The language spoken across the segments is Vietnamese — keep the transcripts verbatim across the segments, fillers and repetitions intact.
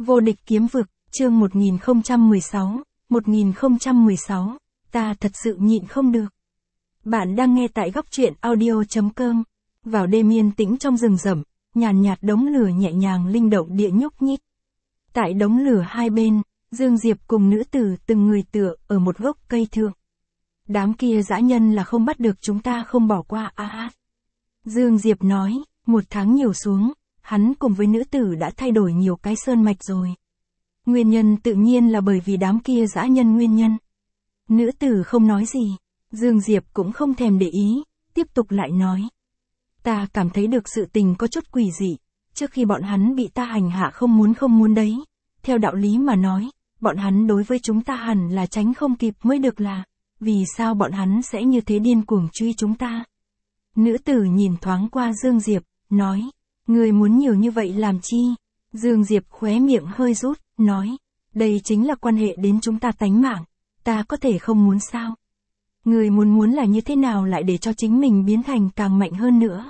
Vô địch kiếm vực, chương một nghìn không trăm mười sáu, một nghìn không trăm mười sáu, ta thật sự nhịn không được. Bạn đang nghe tại góc truyện audio chấm com. Vào đêm yên tĩnh trong rừng rậm, nhàn nhạt đống lửa nhẹ nhàng linh động địa nhúc nhích. Tại đống lửa hai bên, Dương Diệp cùng nữ tử từng người tựa ở một gốc cây thượng. Đám kia dã nhân là không bắt được chúng ta không bỏ qua a à. Dương Diệp nói, một tháng nhiều xuống, hắn cùng với nữ tử đã thay đổi nhiều cái sơn mạch rồi. Nguyên nhân tự nhiên là bởi vì đám kia dã nhân nguyên nhân. Nữ tử không nói gì, Dương Diệp cũng không thèm để ý, tiếp tục lại nói. Ta cảm thấy được sự tình có chút quỷ dị, trước khi bọn hắn bị ta hành hạ không muốn không muốn đấy. Theo đạo lý mà nói, bọn hắn đối với chúng ta hẳn là tránh không kịp mới được là, vì sao bọn hắn sẽ như thế điên cuồng truy chúng ta? Nữ tử nhìn thoáng qua Dương Diệp, nói, người muốn nhiều như vậy làm chi? Dương Diệp khóe miệng hơi rút, nói, đây chính là quan hệ đến chúng ta tánh mạng, ta có thể không muốn sao? Người muốn muốn là như thế nào lại để cho chính mình biến thành càng mạnh hơn nữa?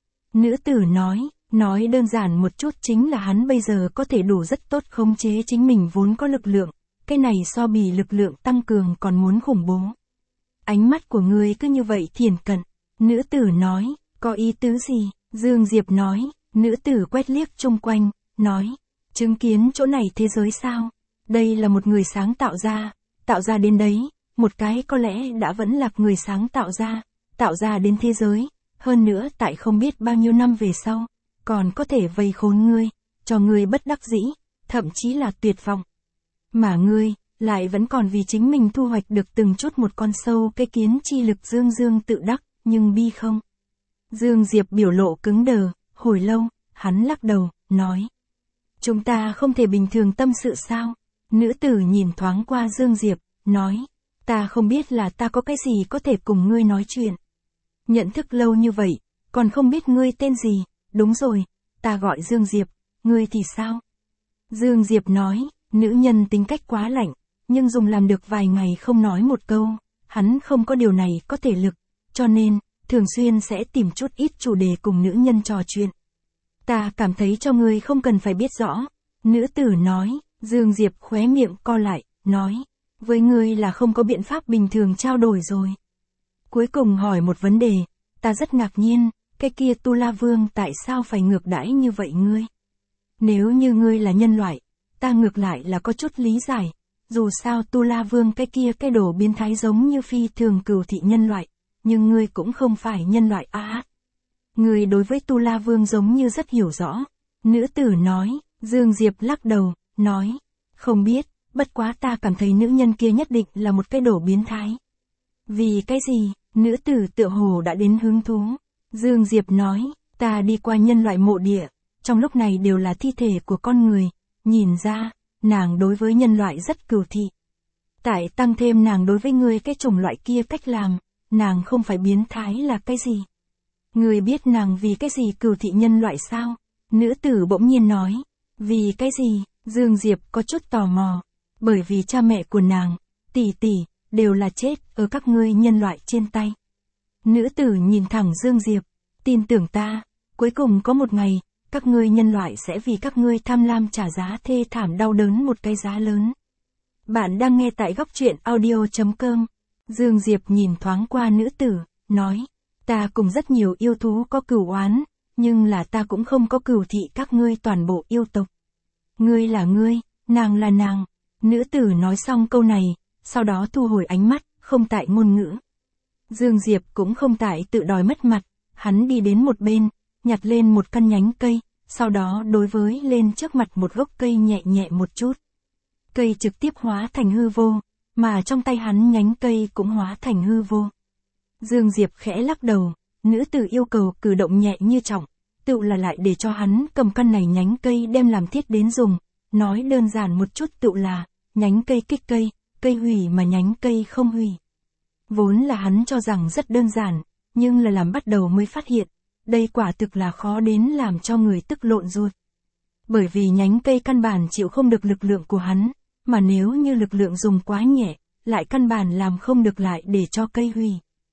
Nữ tử nói, nói đơn giản một chút chính là hắn bây giờ có thể đủ rất tốt khống chế chính mình vốn có lực lượng, cái này so bì lực lượng tăng cường còn muốn khủng bố. Ánh mắt của người cứ như vậy thiền cận, nữ tử nói, có ý tứ gì? Dương Diệp nói, nữ tử quét liếc chung quanh, nói, chứng kiến chỗ này thế giới sao? Đây là một người sáng tạo ra, tạo ra đến đấy, một cái có lẽ đã vẫn là người sáng tạo ra, tạo ra đến thế giới, hơn nữa tại không biết bao nhiêu năm về sau, còn có thể vây khốn ngươi, cho ngươi bất đắc dĩ, thậm chí là tuyệt vọng. Mà ngươi, lại vẫn còn vì chính mình thu hoạch được từng chút một con sâu cái kiến chi lực dương dương tự đắc, nhưng bi không. Dương Diệp biểu lộ cứng đờ, hồi lâu, hắn lắc đầu, nói. Chúng ta không thể bình thường tâm sự sao? Nữ tử nhìn thoáng qua Dương Diệp, nói. Ta không biết là ta có cái gì có thể cùng ngươi nói chuyện. Nhận thức lâu như vậy, còn không biết ngươi tên gì, đúng rồi, ta gọi Dương Diệp, ngươi thì sao? Dương Diệp nói, nữ nhân tính cách quá lạnh, nhưng dùng làm được vài ngày không nói một câu, hắn không có điều này có thể lực, cho nên, thường xuyên sẽ tìm chút ít chủ đề cùng nữ nhân trò chuyện. Ta cảm thấy cho ngươi không cần phải biết rõ. Nữ tử nói, Dương Diệp khóe miệng co lại, nói, với ngươi là không có biện pháp bình thường trao đổi rồi. Cuối cùng hỏi một vấn đề, ta rất ngạc nhiên, cái kia Tu La Vương tại sao phải ngược đãi như vậy ngươi? Nếu như ngươi là nhân loại, ta ngược lại là có chút lý giải, dù sao Tu La Vương cái kia cái đồ biến thái giống như phi thường cừu thị nhân loại, nhưng ngươi cũng không phải nhân loại a à. Ngươi đối với Tu La Vương giống như rất hiểu rõ. Nữ tử nói, Dương Diệp lắc đầu, nói, không biết, bất quá ta cảm thấy nữ nhân kia nhất định là một cái đồ biến thái. Vì cái gì? Nữ tử tựa hồ đã đến hứng thú. Dương Diệp nói, ta đi qua nhân loại mộ địa, trong lúc này đều là thi thể của con người, nhìn ra, nàng đối với nhân loại rất cừu thị. Tại tăng thêm nàng đối với ngươi cái chủng loại kia cách làm, nàng không phải biến thái là cái gì? Ngươi biết nàng vì cái gì cừu thị nhân loại sao? Nữ tử bỗng nhiên nói, vì cái gì? Dương Diệp có chút tò mò, bởi vì cha mẹ của nàng, tỷ tỷ, đều là chết ở các ngươi nhân loại trên tay. Nữ tử nhìn thẳng Dương Diệp, tin tưởng ta, cuối cùng có một ngày, các ngươi nhân loại sẽ vì các ngươi tham lam trả giá thê thảm đau đớn một cái giá lớn. Bạn đang nghe tại góc truyện audio chấm com. Dương Diệp nhìn thoáng qua nữ tử, nói, ta cùng rất nhiều yêu thú có cừu oán, nhưng là ta cũng không có cừu thị các ngươi toàn bộ yêu tộc. Ngươi là ngươi, nàng là nàng. Nữ tử nói xong câu này, sau đó thu hồi ánh mắt, không tại ngôn ngữ. Dương Diệp cũng không tại tự đòi mất mặt, hắn đi đến một bên, nhặt lên một căn nhánh cây, sau đó đối với lên trước mặt một gốc cây nhẹ nhẹ một chút. Cây trực tiếp hóa thành hư vô, mà trong tay hắn nhánh cây cũng hóa thành hư vô. Dương Diệp khẽ lắc đầu, nữ tử yêu cầu cử động nhẹ như trọng, tự là lại để cho hắn cầm căn này nhánh cây đem làm thiết đến dùng, nói đơn giản một chút tự là, nhánh cây kích cây, cây hủy mà nhánh cây không hủy. Vốn là hắn cho rằng rất đơn giản, nhưng là làm bắt đầu mới phát hiện, đây quả thực là khó đến làm cho người tức lộn ruột. Bởi vì nhánh cây căn bản chịu không được lực lượng của hắn, mà nếu như lực lượng dùng quá nhẹ, lại căn bản làm không được lại để cho cây hủy.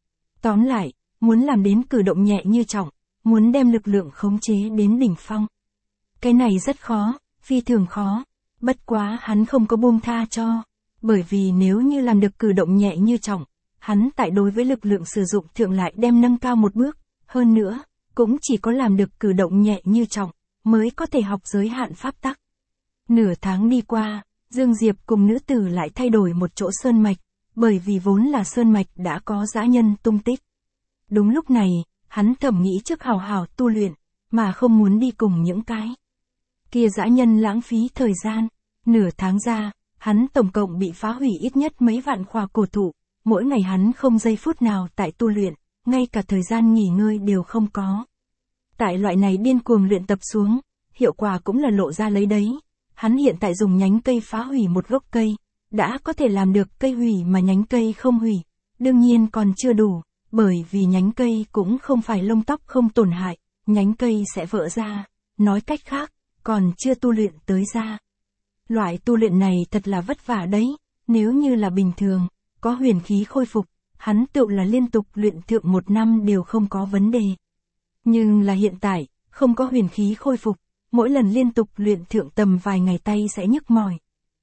Tóm lại, muốn làm đến cử động nhẹ như trọng, muốn đem lực lượng khống chế đến đỉnh phong. Cái này rất khó, phi thường khó. Bất quá hắn không có buông tha cho, bởi vì nếu như làm được cử động nhẹ như trọng, hắn tại đối với lực lượng sử dụng thượng lại đem nâng cao một bước, hơn nữa, cũng chỉ có làm được cử động nhẹ như trọng, mới có thể học giới hạn pháp tắc. Nửa tháng đi qua, Dương Diệp cùng nữ tử lại thay đổi một chỗ sơn mạch, bởi vì vốn là sơn mạch đã có dã nhân tung tích. Đúng lúc này, hắn thầm nghĩ trước hào hào tu luyện, mà không muốn đi cùng những cái kia dã nhân lãng phí thời gian. Nửa tháng ra, hắn tổng cộng bị phá hủy ít nhất mấy vạn khỏa cổ thụ, mỗi ngày hắn không giây phút nào tại tu luyện, ngay cả thời gian nghỉ ngơi đều không có. Tại loại này điên cuồng luyện tập xuống, hiệu quả cũng là lộ ra lấy đấy. Hắn hiện tại dùng nhánh cây phá hủy một gốc cây, đã có thể làm được cây hủy mà nhánh cây không hủy. Đương nhiên còn chưa đủ, bởi vì nhánh cây cũng không phải lông tóc không tổn hại, nhánh cây sẽ vỡ ra, nói cách khác, còn chưa tu luyện tới ra. Loại tu luyện này thật là vất vả đấy, nếu như là bình thường, có huyền khí khôi phục, hắn tự là liên tục luyện thượng một năm đều không có vấn đề. Nhưng là hiện tại, không có huyền khí khôi phục, mỗi lần liên tục luyện thượng tầm vài ngày tay sẽ nhức mỏi.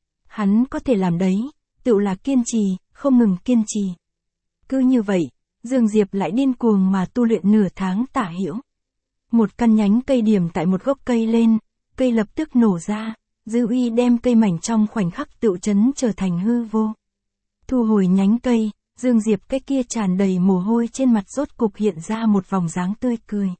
Hắn có thể làm đấy, tự là kiên trì, không ngừng kiên trì. Cứ như vậy, Dương Diệp lại điên cuồng mà tu luyện nửa tháng tả hữu. Một căn nhánh cây điểm tại một gốc cây lên, cây lập tức nổ ra, dư uy đem cây mảnh trong khoảnh khắc tự chấn trở thành hư vô. Thu hồi nhánh cây, Dương Diệp cái kia tràn đầy mồ hôi trên mặt rốt cục hiện ra một vòng dáng tươi cười.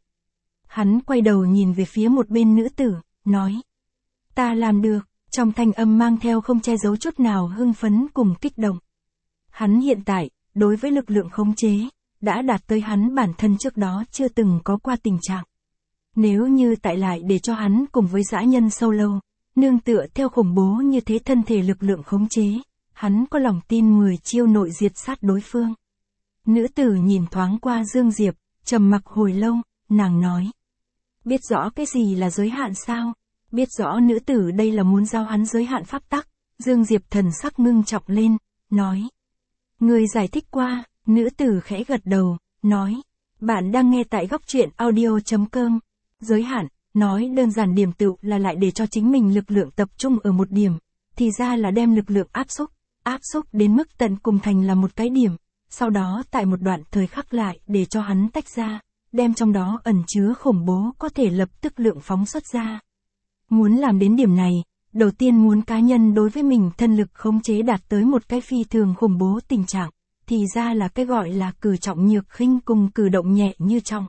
Hắn quay đầu nhìn về phía một bên nữ tử, nói. Ta làm được, trong thanh âm mang theo không che giấu chút nào hưng phấn cùng kích động. Hắn hiện tại, đối với lực lượng khống chế, đã đạt tới hắn bản thân trước đó chưa từng có qua tình trạng. Nếu như tại lại để cho hắn cùng với dã nhân sâu lâu, nương tựa theo khủng bố như thế thân thể lực lượng khống chế, hắn có lòng tin mười chiêu nội diệt sát đối phương. Nữ tử nhìn thoáng qua Dương Diệp, trầm mặc hồi lâu, nàng nói. Biết rõ cái gì là giới hạn sao? Biết rõ nữ tử đây là muốn giao hắn giới hạn pháp tắc. Dương Diệp thần sắc ngưng trọng lên, nói. Người giải thích qua, nữ tử khẽ gật đầu, nói. Bạn đang nghe tại góc truyện audio chấm com. Giới hạn, nói đơn giản điểm tựu là lại để cho chính mình lực lượng tập trung ở một điểm, thì ra là đem lực lượng áp xúc, áp xúc đến mức tận cùng thành là một cái điểm, sau đó tại một đoạn thời khắc lại để cho hắn tách ra, đem trong đó ẩn chứa khủng bố có thể lập tức lượng phóng xuất ra. Muốn làm đến điểm này, đầu tiên muốn cá nhân đối với mình thân lực khống chế đạt tới một cái phi thường khủng bố tình trạng, thì ra là cái gọi là cử trọng nhược khinh cùng cử động nhẹ như trọng.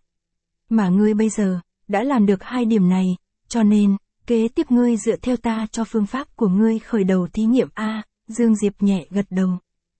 Mà ngươi bây giờ, đã làm được hai điểm này, cho nên, kế tiếp ngươi dựa theo ta cho phương pháp của ngươi khởi đầu thí nghiệm A, Dương Diệp nhẹ gật đầu.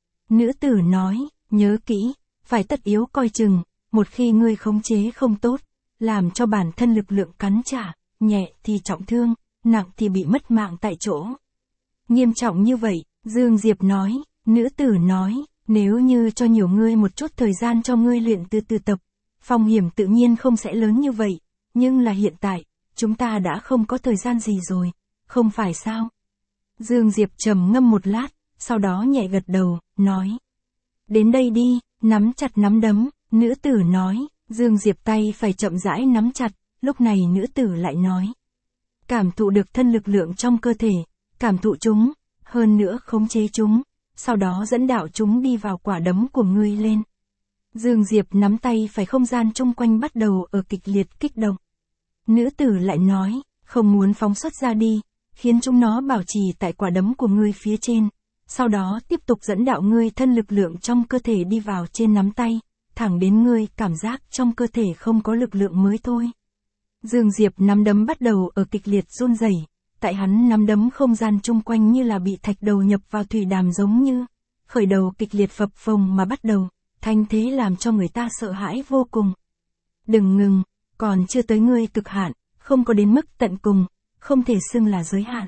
Nữ tử nói, nhớ kỹ, phải tất yếu coi chừng, một khi ngươi khống chế không tốt, làm cho bản thân lực lượng cắn trả, nhẹ thì trọng thương, nặng thì bị mất mạng tại chỗ. Nghiêm trọng như vậy, Dương Diệp nói, nữ tử nói, nếu như cho nhiều ngươi một chút thời gian cho ngươi luyện từ từ tập, phong hiểm tự nhiên không sẽ lớn như vậy, nhưng là hiện tại, chúng ta đã không có thời gian gì rồi, không phải sao? Dương Diệp trầm ngâm một lát, sau đó nhẹ gật đầu, nói. Đến đây đi, nắm chặt nắm đấm, nữ tử nói, Dương Diệp tay phải chậm rãi nắm chặt, lúc này nữ tử lại nói. Cảm thụ được thân lực lượng trong cơ thể, cảm thụ chúng, hơn nữa khống chế chúng, sau đó dẫn đạo chúng đi vào quả đấm của ngươi lên. Dương Diệp nắm tay phải không gian chung quanh bắt đầu ở kịch liệt kích động. Nữ tử lại nói, không muốn phóng xuất ra đi, khiến chúng nó bảo trì tại quả đấm của ngươi phía trên, sau đó tiếp tục dẫn đạo ngươi thân lực lượng trong cơ thể đi vào trên nắm tay, thẳng đến ngươi cảm giác trong cơ thể không có lực lượng mới thôi. Dương Diệp nắm đấm bắt đầu ở kịch liệt run rẩy, tại hắn nắm đấm không gian chung quanh như là bị thạch đầu nhập vào thủy đàm giống như, khởi đầu kịch liệt phập phồng mà bắt đầu, thanh thế làm cho người ta sợ hãi vô cùng. Đừng ngừng, còn chưa tới ngươi cực hạn, không có đến mức tận cùng, không thể xưng là giới hạn.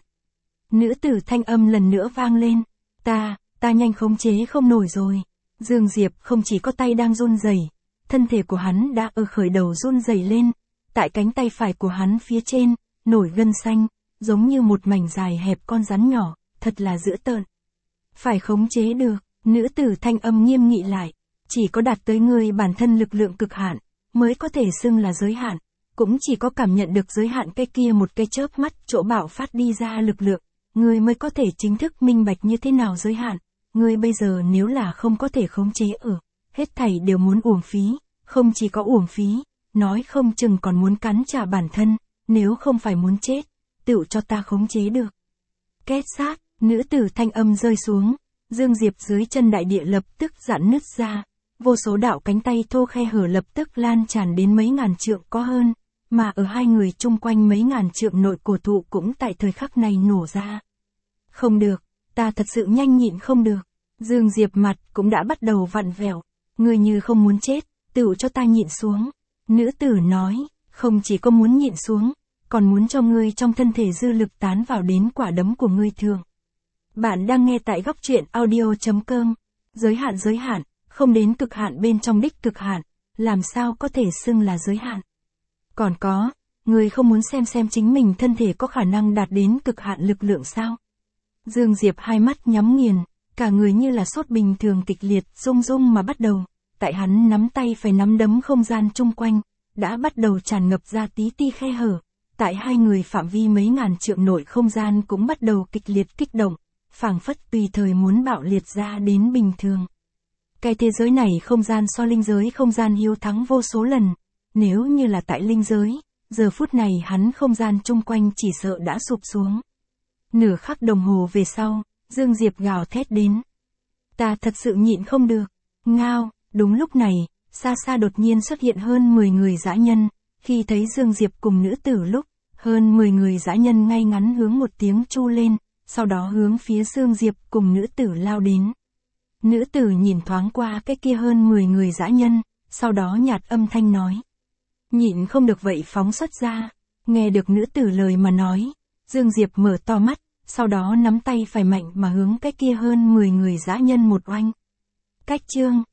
Nữ tử thanh âm lần nữa vang lên, ta, ta nhanh khống chế không nổi rồi. Dương Diệp không chỉ có tay đang run rẩy, thân thể của hắn đã ở khởi đầu run rẩy lên, tại cánh tay phải của hắn phía trên, nổi gân xanh, giống như một mảnh dài hẹp con rắn nhỏ, thật là dữ tợn. Phải khống chế được, nữ tử thanh âm nghiêm nghị lại, chỉ có đạt tới ngươi bản thân lực lượng cực hạn, mới có thể xưng là giới hạn, cũng chỉ có cảm nhận được giới hạn cái kia một cái chớp mắt chỗ bạo phát đi ra lực lượng, ngươi mới có thể chính thức minh bạch như thế nào giới hạn. Ngươi bây giờ nếu là không có thể khống chế ở, hết thảy đều muốn uổng phí, không chỉ có uổng phí, nói không chừng còn muốn cắn trả bản thân, nếu không phải muốn chết, tựu cho ta khống chế được. Két sát, nữ tử thanh âm rơi xuống, Dương Diệp dưới chân đại địa lập tức giãn nứt ra, vô số đạo cánh tay thô khe hở lập tức lan tràn đến mấy ngàn trượng có hơn, mà ở hai người chung quanh mấy ngàn trượng nội cổ thụ cũng tại thời khắc này nổ ra. Không được, ta thật sự nhanh nhịn không được. Dương Diệp mặt cũng đã bắt đầu vặn vẹo, ngươi như không muốn chết, tựu cho ta nhịn xuống. Nữ tử nói, không chỉ có muốn nhịn xuống, còn muốn cho ngươi trong thân thể dư lực tán vào đến quả đấm của ngươi thường. Bạn đang nghe tại góc truyện audio.com. Giới hạn giới hạn, không đến cực hạn bên trong đích cực hạn, làm sao có thể xưng là giới hạn. Còn có, ngươi không muốn xem xem chính mình thân thể có khả năng đạt đến cực hạn lực lượng sao? Dương Diệp hai mắt nhắm nghiền, cả người như là sốt bình thường kịch liệt rung rung mà bắt đầu, tại hắn nắm tay phải nắm đấm không gian chung quanh, đã bắt đầu tràn ngập ra tí ti khe hở, tại hai người phạm vi mấy ngàn trượng nội không gian cũng bắt đầu kịch liệt kích động, phảng phất tùy thời muốn bạo liệt ra đến bình thường. Cái thế giới này không gian so linh giới không gian hiếu thắng vô số lần, nếu như là tại linh giới, giờ phút này hắn không gian chung quanh chỉ sợ đã sụp xuống. Nửa khắc đồng hồ về sau, Dương Diệp gào thét đến. Ta thật sự nhịn không được. Ngao, đúng lúc này, xa xa đột nhiên xuất hiện hơn mười người dã nhân, khi thấy Dương Diệp cùng nữ tử lúc, hơn mười người dã nhân ngay ngắn hướng một tiếng chu lên, sau đó hướng phía Dương Diệp cùng nữ tử lao đến. Nữ tử nhìn thoáng qua cái kia hơn mười người dã nhân, sau đó nhạt âm thanh nói. Nhịn không được vậy phóng xuất ra. Nghe được nữ tử lời mà nói, Dương Diệp mở to mắt, sau đó nắm tay phải mạnh mà hướng cái kia hơn mười người dã nhân một oanh. Cách chương,